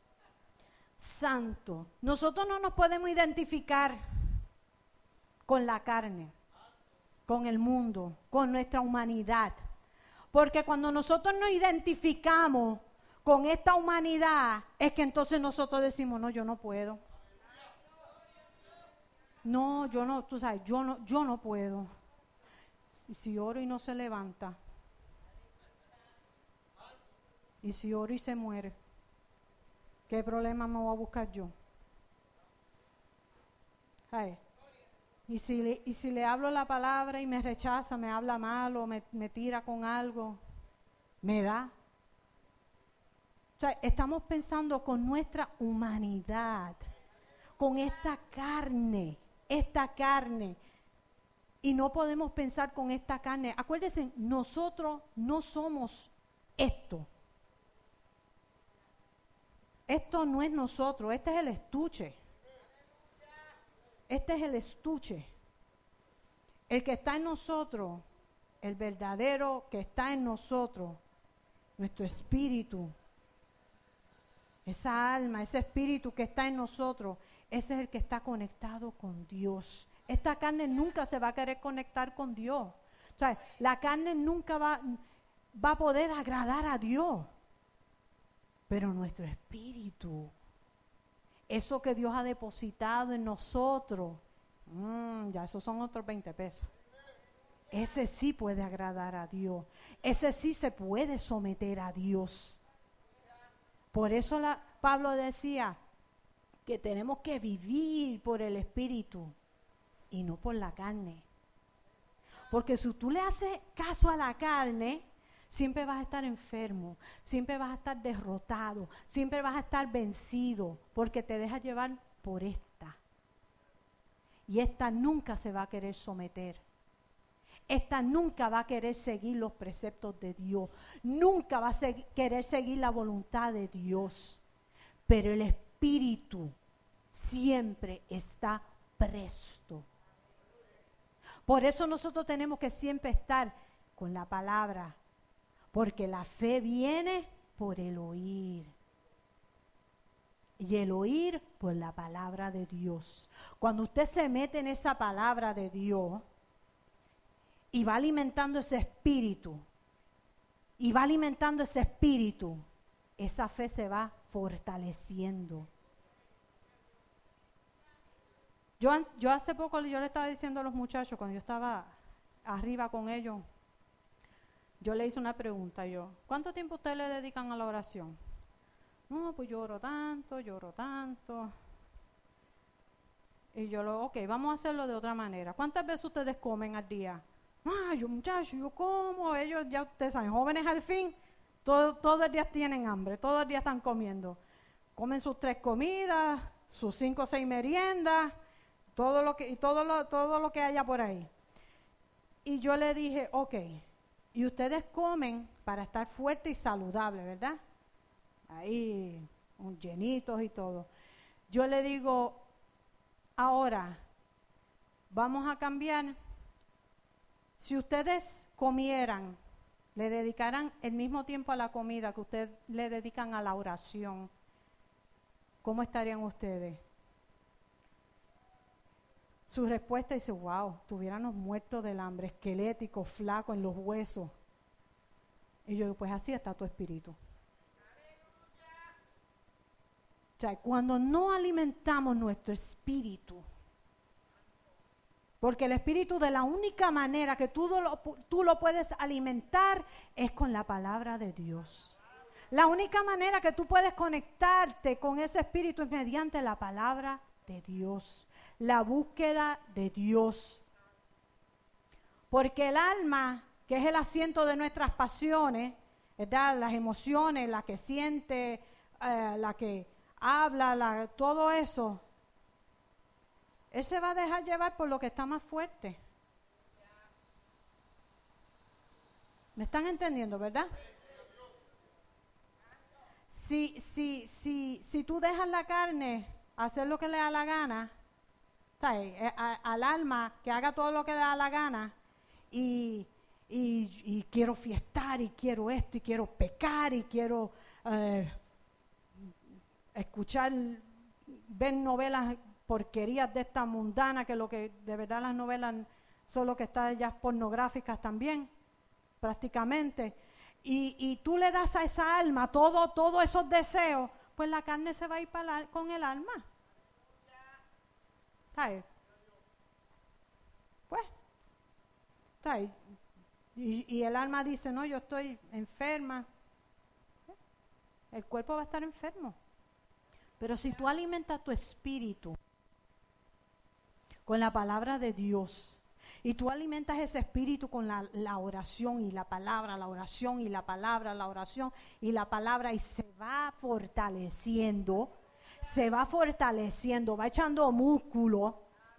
Santo. Nosotros no nos podemos identificar con la carne, con el mundo, con nuestra humanidad. Porque cuando nosotros nos identificamos con esta humanidad, es que entonces nosotros decimos, no, yo no puedo. No, yo no, tú sabes, yo no, yo no puedo. Y si oro y no se levanta. Y si oro y se muere. ¿Qué problema me voy a buscar yo? Ay. Y si le, y si le hablo la palabra y me rechaza, me habla mal o me, me tira con algo, me da. O sea, estamos pensando con nuestra humanidad, con esta carne, esta carne. Y no podemos pensar con esta carne. Acuérdense, nosotros no somos esto. Esto no es nosotros, este es el estuche. Este es el estuche. El que está en nosotros, el verdadero que está en nosotros, nuestro espíritu, esa alma, ese espíritu que está en nosotros, ese es el que está conectado con Dios. Esta carne nunca se va a querer conectar con Dios. O sea, la carne nunca va, va a poder agradar a Dios. Pero nuestro espíritu, eso que Dios ha depositado en nosotros, mmm, ya esos son otros veinte pesos. Ese sí puede agradar a Dios. Ese sí se puede someter a Dios. Por eso la, Pablo decía que tenemos que vivir por el Espíritu y no por la carne. Porque si tú le haces caso a la carne, siempre vas a estar enfermo, siempre vas a estar derrotado, siempre vas a estar vencido, porque te dejas llevar por esta. Y esta nunca se va a querer someter. Esta nunca va a querer seguir los preceptos de Dios. Nunca va a seg- querer seguir la voluntad de Dios. Pero el Espíritu siempre está presto. Por eso nosotros tenemos que siempre estar con la palabra. Porque la fe viene por el oír. Y el oír por la palabra de Dios. Cuando usted se mete en esa palabra de Dios y va alimentando ese espíritu, y va alimentando ese espíritu, esa fe se va fortaleciendo. Yo, yo hace poco yo le estaba diciendo a los muchachos, cuando yo estaba arriba con ellos, yo le hice una pregunta, yo, ¿cuánto tiempo ustedes le dedican a la oración? No, pues yo oro tanto, yo oro tanto. Y yo lo, ok, vamos a hacerlo de otra manera. ¿Cuántas veces ustedes comen al día? Ah, yo muchachos, yo como, ellos ya ustedes saben, jóvenes al fin, todo, todo el día tienen hambre, todo el día están comiendo. Comen sus tres comidas, sus cinco o seis meriendas, todo lo que, y todo lo, todo lo que haya por ahí. Y yo le dije, ok, y ustedes comen para estar fuertes y saludables, ¿verdad? Ahí, un llenitos y todo. Yo le digo, ahora, vamos a cambiar. Si ustedes comieran, le dedicaran el mismo tiempo a la comida que ustedes le dedican a la oración, ¿cómo estarían ustedes? Su respuesta dice, wow, estuviéramos muertos del hambre, esqueléticos, flacos en los huesos. Y yo digo, pues así está tu espíritu. O sea, cuando no alimentamos nuestro espíritu, porque el espíritu, de la única manera que tú lo, tú lo puedes alimentar es con la palabra de Dios. La única manera que tú puedes conectarte con ese espíritu es mediante la palabra de Dios, la búsqueda de Dios. Porque el alma, que es el asiento de nuestras pasiones, ¿verdad? Las emociones, la que siente, eh, la que habla, la, todo eso, él se va a dejar llevar por lo que está más fuerte. ¿Me están entendiendo, verdad? Si, si, si, si tú dejas la carne hacer lo que le da la gana, ¿sabes? A, al alma que haga todo lo que le da la gana, y, y, y quiero fiestar, y quiero esto, y quiero pecar, y quiero eh, escuchar, ver novelas, porquerías de esta mundana, que lo que de verdad las novelas son lo que están ya pornográficas también, prácticamente. Y, y tú le das a esa alma todo, todos esos deseos, pues la carne se va a ir para la, con el alma. ¿Sabes? Pues, ¿sabes? Y, y el alma dice, no, yo estoy enferma. El cuerpo va a estar enfermo. Pero si tú alimentas tu espíritu con la palabra de Dios, y tú alimentas ese espíritu con la, la oración y la palabra, la oración y la palabra, la oración y la palabra, y se va fortaleciendo, se va fortaleciendo, va echando músculo.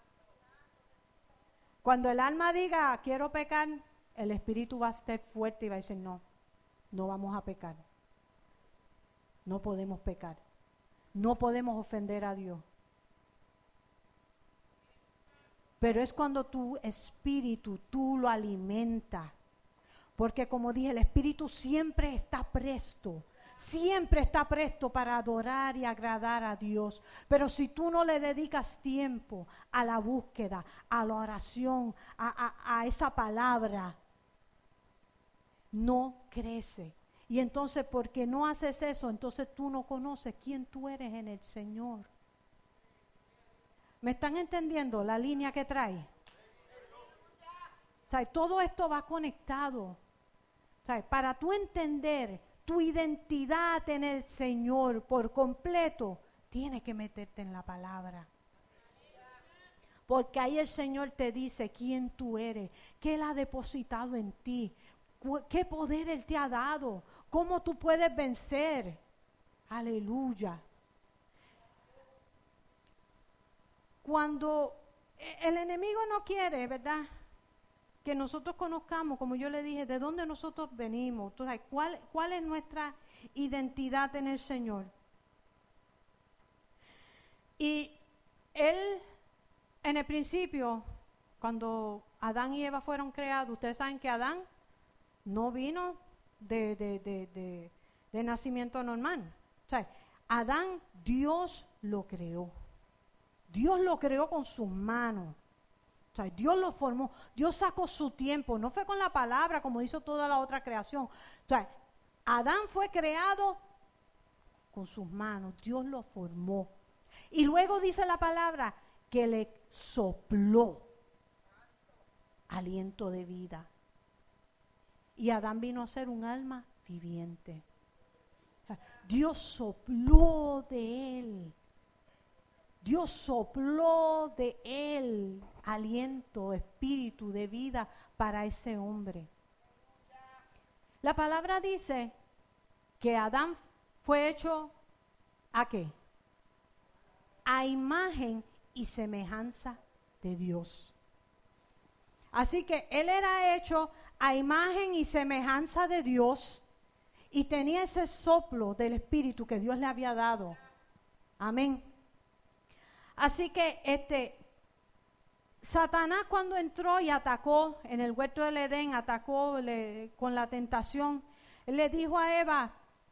Cuando el alma diga, quiero pecar, el espíritu va a estar fuerte y va a decir, no, no vamos a pecar. No podemos pecar. No podemos ofender a Dios. Pero es cuando tu espíritu, tú lo alimentas. Porque como dije, el espíritu siempre está presto. Siempre está presto para adorar y agradar a Dios. Pero si tú no le dedicas tiempo a la búsqueda, a la oración, a, a, a esa palabra, no crece. Y entonces, porque no haces eso, entonces tú no conoces quién tú eres en el Señor. ¿Me están entendiendo la línea que trae? O sea, todo esto va conectado. O sea, para tú entender tu identidad en el Señor por completo, tienes que meterte en la palabra. Porque ahí el Señor te dice quién tú eres, qué Él ha depositado en ti, qué poder Él te ha dado, cómo tú puedes vencer. Aleluya. Cuando el enemigo no quiere, ¿verdad?, que nosotros conozcamos, como yo le dije, de dónde nosotros venimos, entonces, ¿cuál, cuál es nuestra identidad en el Señor? Y Él, en el principio, cuando Adán y Eva fueron creados, ustedes saben que Adán no vino de, de, de, de, de nacimiento normal. O sea, Adán, Dios lo creó. Dios lo creó con sus manos. O sea, Dios lo formó. Dios sacó su tiempo. No fue con la palabra como hizo toda la otra creación. O sea, Adán fue creado con sus manos. Dios lo formó. Y luego dice la palabra que le sopló aliento de vida. Y Adán vino a ser un alma viviente. O sea, Dios sopló de él. Dios sopló de él aliento, espíritu de vida para ese hombre. La palabra dice que Adán fue hecho ¿a qué? A imagen y semejanza de Dios. Así que él era hecho a imagen y semejanza de Dios y tenía ese soplo del espíritu que Dios le había dado. Amén. Así que este Satanás, cuando entró y atacó en el huerto del Edén, atacó le, con la tentación, él le dijo a Eva,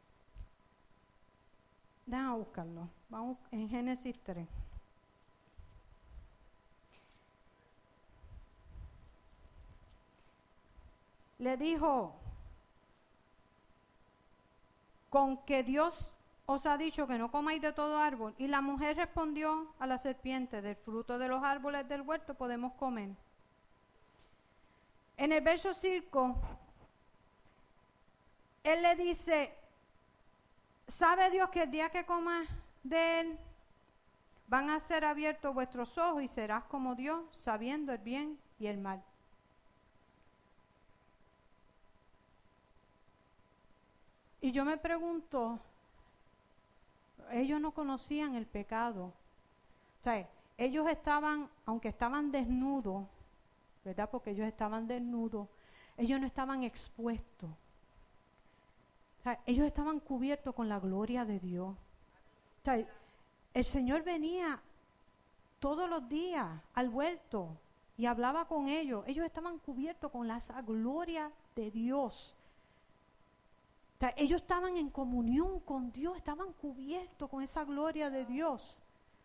déjame buscarlo, vamos en Génesis tres. Le dijo, con que Dios os ha dicho que no comáis de todo árbol. Y la mujer respondió a la serpiente, del fruto de los árboles del huerto podemos comer. En el verso cinco, él le dice, ¿sabe Dios que el día que comas de él, van a ser abiertos vuestros ojos y serás como Dios, sabiendo el bien y el mal? Y yo me pregunto, ellos no conocían el pecado. O sea, ellos estaban, aunque estaban desnudos, ¿verdad? Porque ellos estaban desnudos, ellos no estaban expuestos. O sea, ellos estaban cubiertos con la gloria de Dios. O sea, el Señor venía todos los días al huerto y hablaba con ellos. Ellos estaban cubiertos con la esa gloria de Dios. O sea, ellos estaban en comunión con Dios, estaban cubiertos con esa gloria de Dios.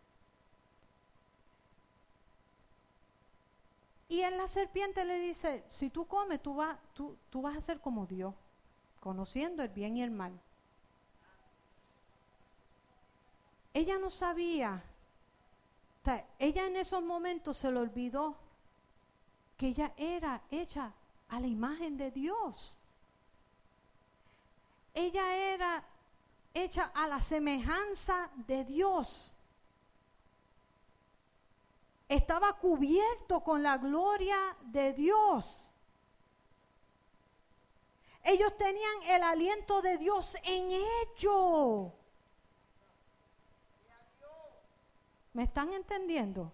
Y en la serpiente le dice, si tú comes, tú, va, tú, tú vas a ser como Dios, conociendo el bien y el mal. Ella no sabía, o sea, ella en esos momentos se le olvidó que ella era hecha a la imagen de Dios. Ella era hecha a la semejanza de Dios. Estaba cubierto con la gloria de Dios. Ellos tenían el aliento de Dios en ellos. ¿Me están entendiendo?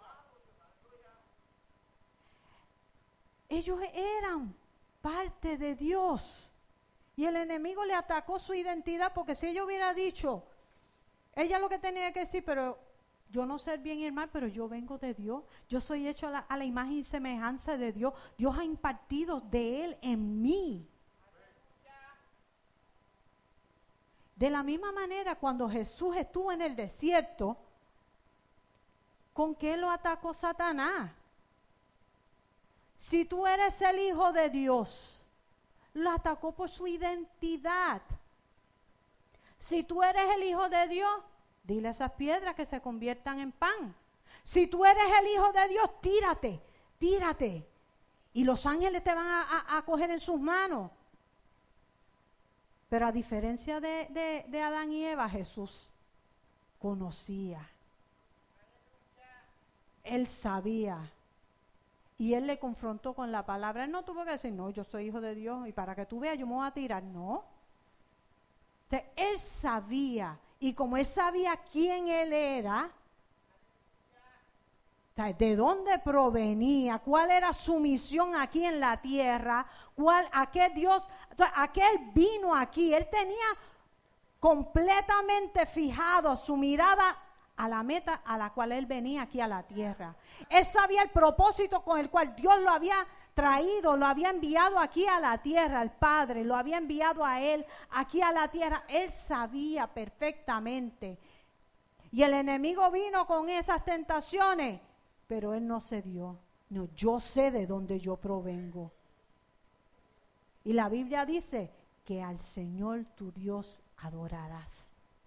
Ellos eran parte de Dios. Y el enemigo le atacó su identidad, porque si ella hubiera dicho, ella lo que tenía que decir, pero yo no sé el bien y el mal, pero yo vengo de Dios. Yo soy hecho a la, a la imagen y semejanza de Dios. Dios ha impartido de Él en mí. De la misma manera, cuando Jesús estuvo en el desierto, ¿con qué lo atacó Satanás? Si tú eres el Hijo de Dios, lo atacó por su identidad. Si tú eres el Hijo de Dios, dile a esas piedras que se conviertan en pan. Si tú eres el Hijo de Dios, tírate, tírate. Y los ángeles te van a, a, a coger en sus manos. Pero a diferencia de, de, de Adán y Eva, Jesús conocía. Él sabía. Y él le confrontó con la palabra. Él no tuvo que decir, no, yo soy hijo de Dios y para que tú veas yo me voy a tirar. No. O sea, él sabía. Y como él sabía quién él era, o sea, de dónde provenía, cuál era su misión aquí en la tierra, cuál, a qué Dios, o sea, a qué él vino aquí. Él tenía completamente fijado su mirada a la meta a la cual él venía aquí a la tierra. Él sabía el propósito con el cual Dios lo había traído, lo había enviado aquí a la tierra, el Padre, lo había enviado a él aquí a la tierra. Él sabía perfectamente. Y el enemigo vino con esas tentaciones, pero él no cedió. No, yo sé de dónde yo provengo. Y la Biblia dice que al Señor tu Dios adorarás.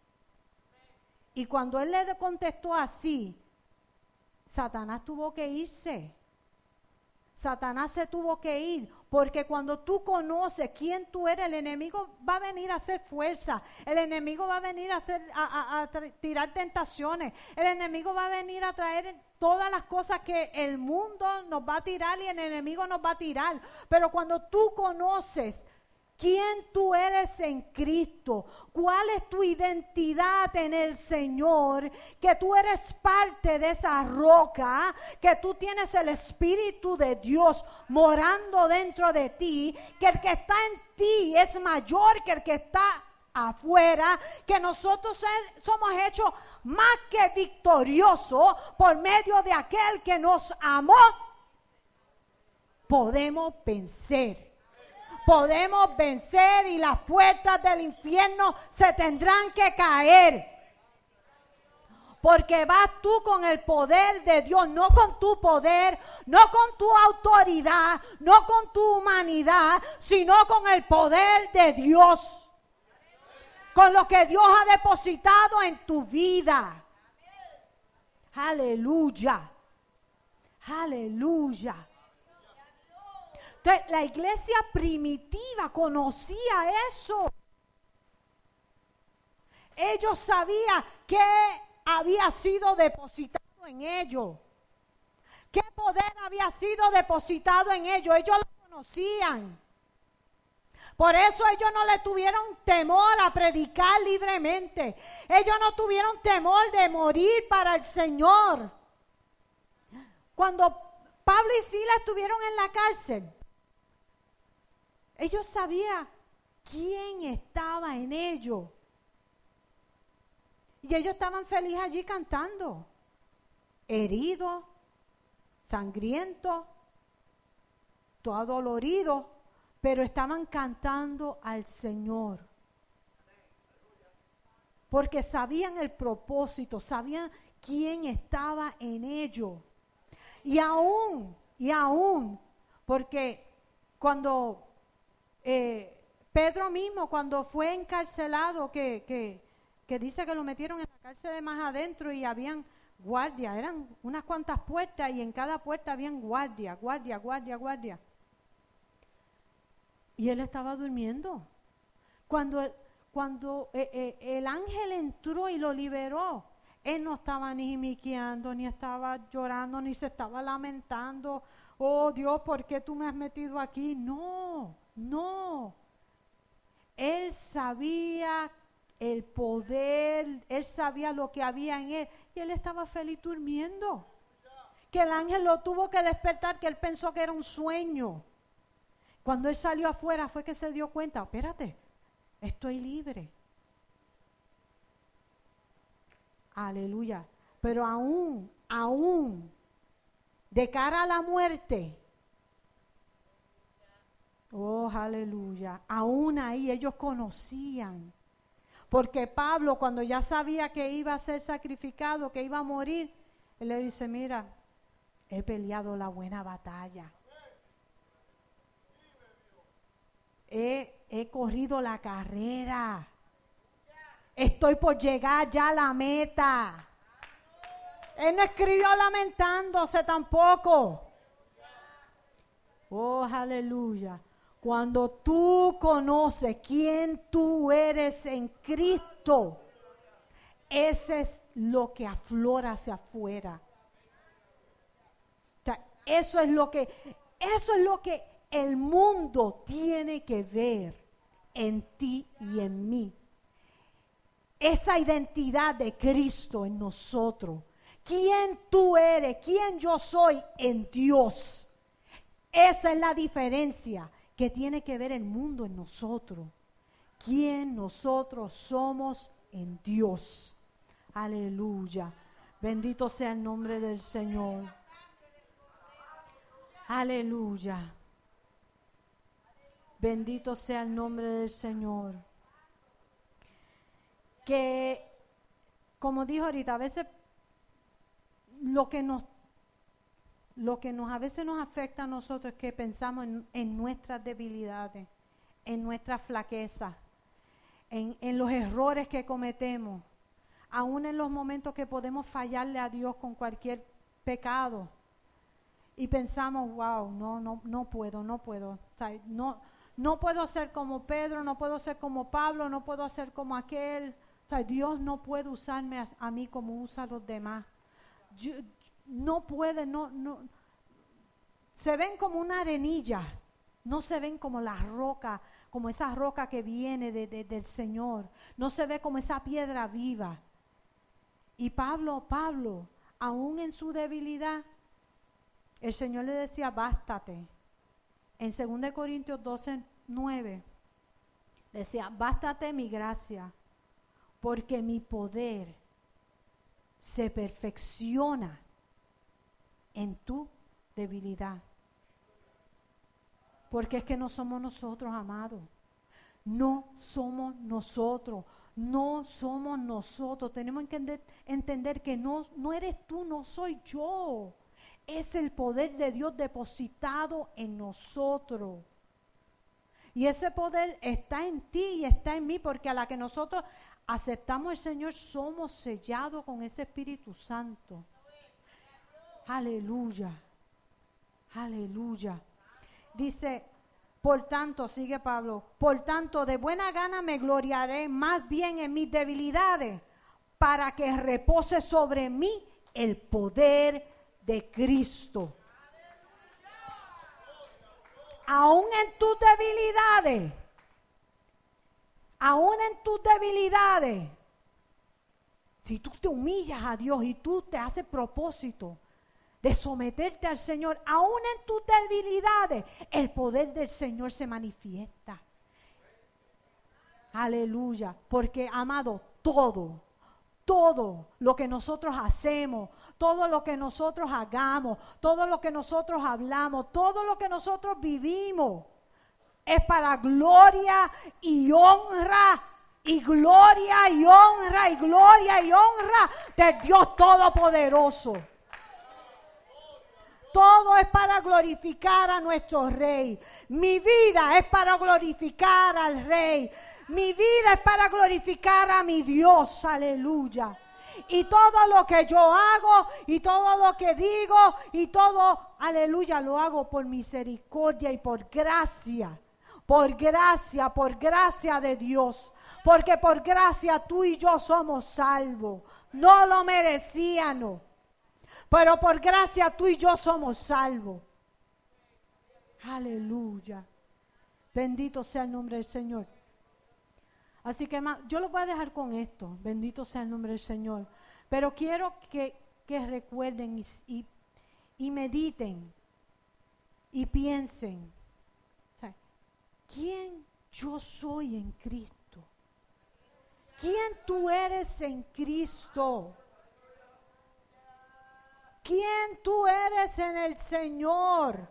Y cuando él le contestó así, Satanás tuvo que irse. Satanás se tuvo que ir, porque cuando tú conoces quién tú eres, el enemigo va a venir a hacer fuerza, el enemigo va a venir a, hacer, a, a, a tirar tentaciones, el enemigo va a venir a traer todas las cosas que el mundo nos va a tirar y el enemigo nos va a tirar. Pero cuando tú conoces quién tú eres en Cristo, cuál es tu identidad en el Señor, que tú eres parte de esa roca, que tú tienes el Espíritu de Dios morando dentro de ti, que el que está en ti es mayor que el que está afuera, que nosotros somos hechos más que victoriosos por medio de aquel que nos amó, podemos vencer. Podemos vencer y las puertas del infierno se tendrán que caer. Porque vas tú con el poder de Dios, no con tu poder, no con tu autoridad, no con tu humanidad, sino con el poder de Dios. con lo que Dios ha depositado en tu vida. Aleluya. Aleluya. Entonces, la iglesia primitiva conocía eso. Ellos sabían que había sido depositado en ellos. ¿Qué poder había sido depositado en ellos? Ellos lo conocían. Por eso ellos no le tuvieron temor a predicar libremente. Ellos no tuvieron temor de morir para el Señor. Cuando Pablo y Silas estuvieron en la cárcel, ellos sabían quién estaba en ellos. Y ellos estaban felices allí cantando, heridos, sangrientos, todo adoloridos, pero estaban cantando al Señor. Porque sabían el propósito, sabían quién estaba en ellos. Y aún, y aún, porque cuando eh, Pedro mismo, cuando fue encarcelado, que, que, que dice que lo metieron en la cárcel de más adentro y habían guardias, eran unas cuantas puertas y en cada puerta habían guardia, guardia, guardia, guardia. Y él estaba durmiendo. Cuando, cuando eh, eh, el ángel entró y lo liberó, él no estaba ni miqueando, ni estaba llorando, ni se estaba lamentando. Oh Dios, ¿por qué tú me has metido aquí? No, no. Él sabía el poder, él sabía lo que había en él. Y él estaba feliz durmiendo. Que el ángel lo tuvo que despertar, que él pensó que era un sueño. Cuando él salió afuera fue que se dio cuenta, espérate, estoy libre. Aleluya. Pero aún, aún, de cara a la muerte, oh, aleluya, aún ahí ellos conocían. Porque Pablo, cuando ya sabía que iba a ser sacrificado, que iba a morir, él le dice, mira, he peleado la buena batalla. He, he corrido la carrera. Estoy por llegar ya a la meta. Él no escribió lamentándose tampoco. Oh, aleluya. Cuando tú conoces quién tú eres en Cristo, ese es lo que aflora hacia afuera. O sea, eso es lo que, eso es lo que el mundo tiene que ver en ti y en mí. Esa identidad de Cristo en nosotros. ¿Quién tú eres? ¿Quién yo soy en Dios? Esa es la diferencia que tiene que ver el mundo en nosotros. ¿Quién nosotros somos en Dios? Aleluya. Bendito sea el nombre del Señor. Aleluya. Bendito sea el nombre del Señor. Que, como dijo ahorita, a veces lo que nos, lo que nos a veces nos afecta a nosotros es que pensamos en, en nuestras debilidades, en nuestras flaquezas, en, en los errores que cometemos, aún en los momentos que podemos fallarle a Dios con cualquier pecado. Y pensamos, wow, no, no, no puedo, no puedo, o sea, no, no puedo ser como Pedro, no puedo ser como Pablo, no puedo ser como aquel. O sea, Dios no puede usarme a, a mí como usa a los demás. Yo, no puede, no, no. Se ven como una arenilla, no se ven como la roca, como esa roca que viene de, de, del Señor. No se ve como esa piedra viva. Y Pablo, Pablo, aún en su debilidad, el Señor le decía, bástate. En segunda de Corintios doce, nueve, decía, bástate mi gracia, porque mi poder se perfecciona en tu debilidad. Porque es que no somos nosotros, amados. No somos nosotros. No somos nosotros. Tenemos que entender, entender que no, no eres tú, no soy yo. Es el poder de Dios depositado en nosotros. Y ese poder está en ti y está en mí, porque a la que nosotros aceptamos al Señor, somos sellados con ese Espíritu Santo. Aleluya. Aleluya. Dice, por tanto, sigue Pablo, por tanto, de buena gana me gloriaré más bien en mis debilidades, para que repose sobre mí el poder de Cristo. Aún en tus debilidades, aún en tus debilidades, si tú te humillas a Dios y tú te haces propósito de someterte al Señor, aún en tus debilidades, el poder del Señor se manifiesta. Aleluya, porque amado, todo, todo lo que nosotros hacemos, todo lo que nosotros hagamos, todo lo que nosotros hablamos, todo lo que nosotros vivimos, es para gloria y honra, y gloria y honra, y gloria y honra del Dios Todopoderoso. Todo es para glorificar a nuestro Rey. Mi vida es para glorificar al Rey. Mi vida es para glorificar a mi Dios. Aleluya. Y todo lo que yo hago, y todo lo que digo, y todo, aleluya, lo hago por misericordia y por gracia. Por gracia, por gracia de Dios. Porque por gracia tú y yo somos salvos. No lo merecíamos. Pero por gracia tú y yo somos salvos. Aleluya. Bendito sea el nombre del Señor. Así que yo lo voy a dejar con esto. Bendito sea el nombre del Señor. Pero quiero que, que recuerden y, y, y mediten y piensen. O sea, ¿quién yo soy en Cristo? ¿Quién tú eres en Cristo? ¿Quién tú eres en el Señor?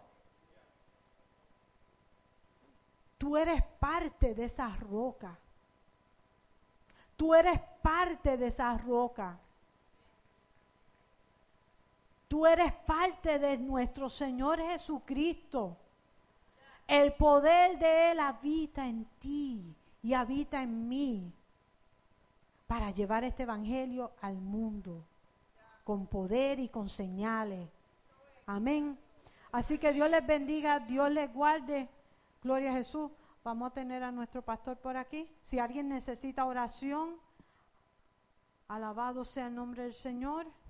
Tú eres parte de esa roca. Tú eres parte de esa roca. Tú eres parte de nuestro Señor Jesucristo. El poder de Él habita en ti y habita en mí para llevar este evangelio al mundo. Con poder y con señales. Amén. Así que Dios les bendiga, Dios les guarde. Gloria a Jesús. Vamos a tener a nuestro pastor por aquí. Si alguien necesita oración, alabado sea el nombre del Señor.